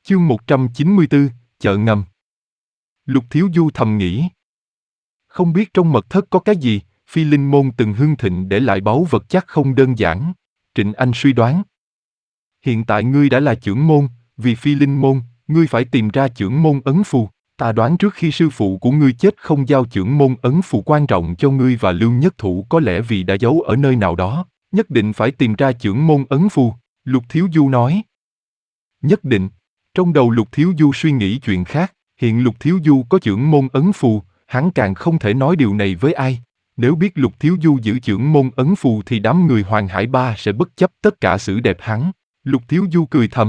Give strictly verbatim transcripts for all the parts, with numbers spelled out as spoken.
Chương một trăm chín mươi tư, chợ ngầm. Lục Thiếu Du thầm nghĩ. Không biết trong mật thất có cái gì, Phi Linh Môn từng hưng thịnh để lại báu vật chắc không đơn giản. Trịnh Anh suy đoán. Hiện tại ngươi đã là trưởng môn, vì Phi Linh Môn, ngươi phải tìm ra trưởng môn ấn phù. Ta đoán trước khi sư phụ của ngươi chết không giao trưởng môn ấn phù quan trọng cho ngươi và Lưu Nhất Thủ có lẽ vì đã giấu ở nơi nào đó. Nhất định phải tìm ra trưởng môn ấn phù, Lục Thiếu Du nói. Nhất định. Trong đầu Lục Thiếu Du suy nghĩ chuyện khác, hiện Lục Thiếu Du có trưởng môn ấn phù, hắn càng không thể nói điều này với ai. Nếu biết Lục Thiếu Du giữ trưởng môn ấn phù thì đám người Hoàng Hải Ba sẽ bất chấp tất cả xử đẹp hắn. Lục Thiếu Du cười thầm.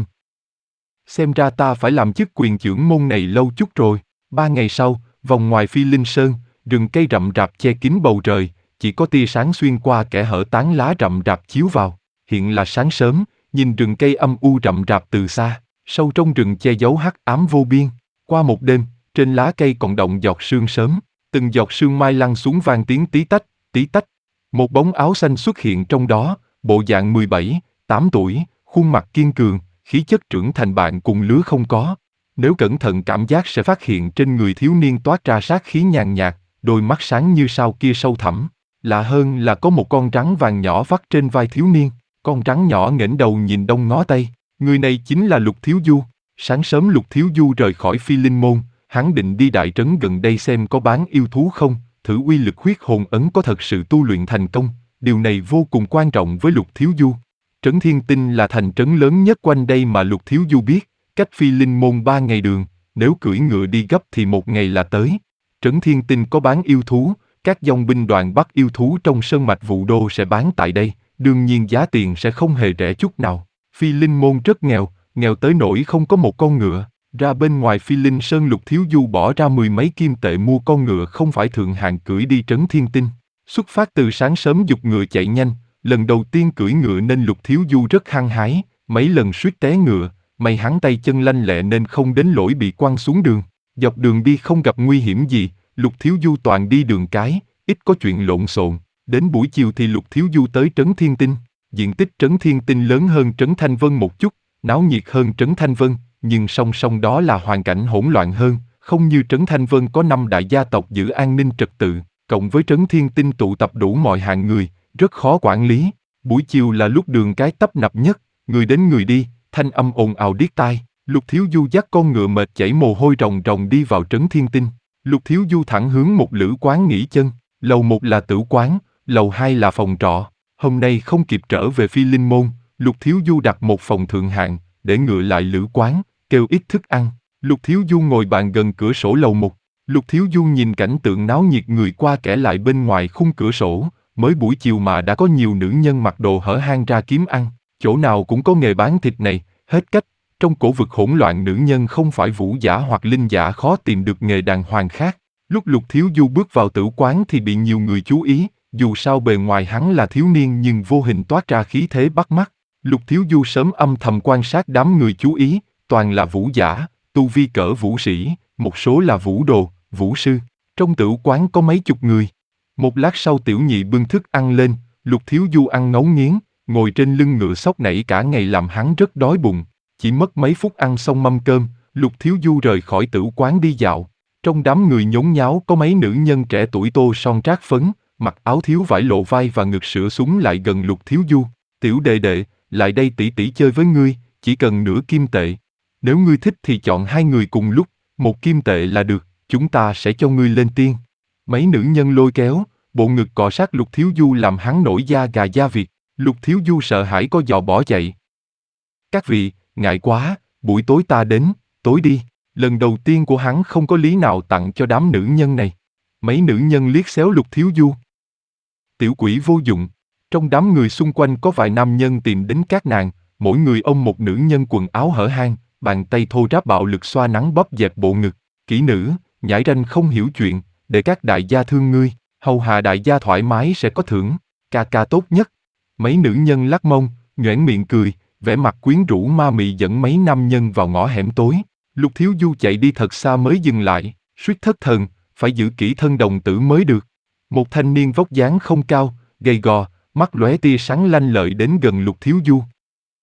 Xem ra ta phải làm chức quyền trưởng môn này lâu chút rồi. Ba ngày sau, vòng ngoài Phi Linh Sơn, rừng cây rậm rạp che kín bầu trời, chỉ có tia sáng xuyên qua kẽ hở tán lá rậm rạp chiếu vào. Hiện là sáng sớm, nhìn rừng cây âm u rậm rạp từ xa. Sâu trong rừng che giấu hắc ám vô biên. Qua một đêm, trên lá cây còn đọng giọt sương sớm, từng giọt sương mai lăn xuống vang tiếng tí tách, tí tách. Một bóng áo xanh xuất hiện trong đó, bộ dạng mười bảy, tám tuổi, khuôn mặt kiên cường, khí chất trưởng thành bạn cùng lứa không có. Nếu cẩn thận cảm giác sẽ phát hiện trên người thiếu niên toát ra sát khí nhàn nhạt, đôi mắt sáng như sao kia sâu thẳm. Lạ hơn là có một con rắn vàng nhỏ vắt trên vai thiếu niên, con rắn nhỏ nghển đầu nhìn đông ngó tây. Người này chính là Lục Thiếu Du. Sáng sớm Lục Thiếu Du rời khỏi Phi Linh Môn, hắn định đi đại trấn gần đây xem có bán yêu thú không, thử uy lực huyết hồn ấn có thật sự tu luyện thành công. Điều này vô cùng quan trọng với Lục Thiếu Du. Trấn Thiên Tinh là thành trấn lớn nhất quanh đây mà Lục Thiếu Du biết, cách Phi Linh Môn ba ngày đường, nếu cưỡi ngựa đi gấp thì một ngày là tới. Trấn Thiên Tinh có bán yêu thú, các dòng binh đoàn bắt yêu thú trong sơn mạch Vũ Đô sẽ bán tại đây, đương nhiên giá tiền sẽ không hề rẻ chút nào. Phi Linh Môn rất nghèo, nghèo tới nỗi không có một con ngựa. Ra bên ngoài Phi Linh Sơn Lục Thiếu Du bỏ ra mười mấy kim tệ mua con ngựa không phải thượng hạng cưỡi đi Trấn Thiên Tinh. Xuất phát từ sáng sớm giục ngựa chạy nhanh, lần đầu tiên cưỡi ngựa nên Lục Thiếu Du rất hăng hái, mấy lần suýt té ngựa, may hắn tay chân lanh lẹ nên không đến lỗi bị quăng xuống đường. Dọc đường đi không gặp nguy hiểm gì, Lục Thiếu Du toàn đi đường cái, ít có chuyện lộn xộn. Đến buổi chiều thì Lục Thiếu Du tới Trấn Thiên Tinh. Diện tích Trấn Thiên Tinh lớn hơn Trấn Thanh Vân một chút, náo nhiệt hơn Trấn Thanh Vân, nhưng song song đó là hoàn cảnh hỗn loạn hơn, không như Trấn Thanh Vân có năm đại gia tộc giữ an ninh trật tự, cộng với Trấn Thiên Tinh tụ tập đủ mọi hạng người, rất khó quản lý. Buổi chiều là lúc đường cái tấp nập nhất, người đến người đi, thanh âm ồn ào điếc tai. Lục Thiếu Du dắt con ngựa mệt chảy mồ hôi ròng ròng đi vào Trấn Thiên Tinh. Lục Thiếu Du thẳng hướng một lữ quán nghỉ chân, lầu một là tửu quán, lầu hai là phòng trọ. Hôm nay không kịp trở về Phi Linh Môn, Lục Thiếu Du đặt một phòng thượng hạng, để ngựa lại lữ quán, kêu ít thức ăn. Lục Thiếu Du ngồi bàn gần cửa sổ lầu một. Lục Thiếu Du nhìn cảnh tượng náo nhiệt người qua kẻ lại bên ngoài khung cửa sổ, mới buổi chiều mà đã có nhiều nữ nhân mặc đồ hở hang ra kiếm ăn, chỗ nào cũng có nghề bán thịt này, hết cách. Trong cổ vực hỗn loạn nữ nhân không phải vũ giả hoặc linh giả khó tìm được nghề đàng hoàng khác. Lúc Lục Thiếu Du bước vào tử quán thì bị nhiều người chú ý. Dù sao bề ngoài hắn là thiếu niên nhưng vô hình toát ra khí thế bắt mắt. Lục Thiếu Du sớm âm thầm quan sát đám người chú ý, toàn là vũ giả, tu vi cỡ vũ sĩ, một số là vũ đồ, vũ sư. Trong tửu quán có mấy chục người. Một lát sau tiểu nhị bưng thức ăn lên, Lục Thiếu Du ăn ngấu nghiến, ngồi trên lưng ngựa sóc nảy cả ngày làm hắn rất đói bụng. Chỉ mất mấy phút ăn xong mâm cơm, Lục Thiếu Du rời khỏi tửu quán đi dạo. Trong đám người nhốn nháo có mấy nữ nhân trẻ tuổi tô son trát phấn, mặc áo thiếu vải lộ vai và ngực sữa súng lại gần Lục Thiếu Du. Tiểu đệ đệ, lại đây tỷ tỷ chơi với ngươi, chỉ cần nửa kim tệ. Nếu ngươi thích thì chọn hai người cùng lúc, một kim tệ là được, chúng ta sẽ cho ngươi lên tiên. Mấy nữ nhân lôi kéo, bộ ngực cọ sát Lục Thiếu Du làm hắn nổi da gà da vịt. Lục Thiếu Du sợ hãi co giò bỏ chạy. Các vị, ngại quá, buổi tối ta đến, tối đi. Lần đầu tiên của hắn không có lý nào tặng cho đám nữ nhân này. Mấy nữ nhân liếc xéo Lục Thiếu Du. Tiểu quỷ vô dụng. Trong đám người xung quanh có vài nam nhân tìm đến các nàng, mỗi người ôm một nữ nhân quần áo hở hang, bàn tay thô ráp bạo lực xoa nắng bóp dẹp bộ ngực. Kỹ nữ, nhãi ranh không hiểu chuyện, để các đại gia thương ngươi, hầu hạ đại gia thoải mái sẽ có thưởng, ca ca tốt nhất. Mấy nữ nhân lắc mông, nhoẻn miệng cười, vẻ mặt quyến rũ ma mị dẫn mấy nam nhân vào ngõ hẻm tối. Lục Thiếu Du chạy đi thật xa mới dừng lại, suýt thất thần, phải giữ kỹ thân đồng tử mới được. Một thanh niên vóc dáng không cao, gầy gò, mắt lóe tia sáng lanh lợi đến gần Lục Thiếu Du.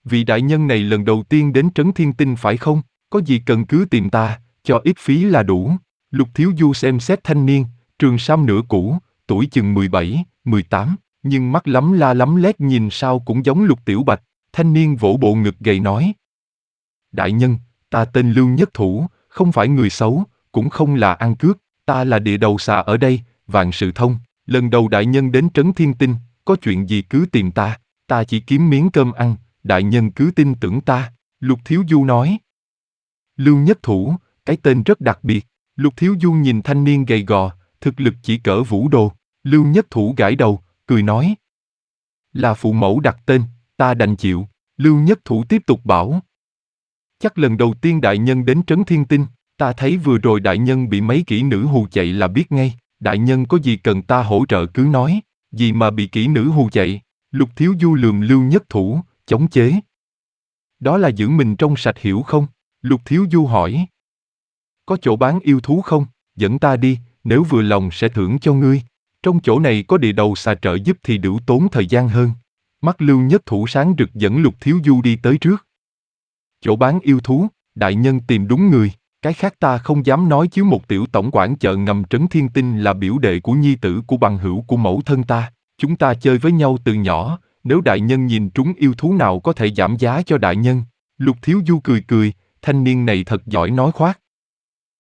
vị đại nhân này lần đầu tiên đến Trấn Thiên Tinh phải không? Có gì cần cứ tìm ta, cho ít phí là đủ. Lục Thiếu Du xem xét thanh niên, trường sam nửa cũ, tuổi chừng mười bảy, mười tám, nhưng mắt lắm la lắm lét nhìn sao cũng giống Lục Tiểu Bạch. Thanh niên vỗ bộ ngực gầy nói: Đại nhân, ta tên Lưu Nhất Thủ, không phải người xấu, cũng không là ăn cướp, ta là địa đầu xà ở đây, vạn sự thông. Lần đầu đại nhân đến Trấn Thiên Tinh, có chuyện gì cứ tìm ta, ta chỉ kiếm miếng cơm ăn, đại nhân cứ tin tưởng ta. Lục Thiếu Du nói. Lưu Nhất Thủ, cái tên rất đặc biệt. Lục Thiếu Du nhìn thanh niên gầy gò, thực lực chỉ cỡ vũ đồ. Lưu Nhất Thủ gãi đầu, cười nói: Là phụ mẫu đặt tên, ta đành chịu. Lưu Nhất Thủ tiếp tục bảo: Chắc lần đầu tiên đại nhân đến Trấn Thiên Tinh, ta thấy vừa rồi đại nhân bị mấy kỹ nữ hù chạy là biết ngay. Đại nhân có gì cần ta hỗ trợ cứ nói. Gì mà bị kỹ nữ hù chạy? Lục Thiếu Du lườm Lưu Nhất Thủ, chống chế. Đó là giữ mình trong sạch hiểu không? Lục Thiếu Du hỏi. Có chỗ bán yêu thú không? Dẫn ta đi, nếu vừa lòng sẽ thưởng cho ngươi. Trong chỗ này có địa đầu xà trợ giúp thì đỡ tốn thời gian hơn. Mắt Lưu Nhất Thủ sáng rực dẫn Lục Thiếu Du đi tới trước. Chỗ bán yêu thú, đại nhân tìm đúng người. Cái khác ta không dám nói chứ một tiểu tổng quản chợ ngầm Trấn Thiên Tinh là biểu đệ của nhi tử của bằng hữu của mẫu thân ta. Chúng ta chơi với nhau từ nhỏ, nếu đại nhân nhìn trúng yêu thú nào có thể giảm giá cho đại nhân. Lục Thiếu Du cười cười, thanh niên này thật giỏi nói khoác.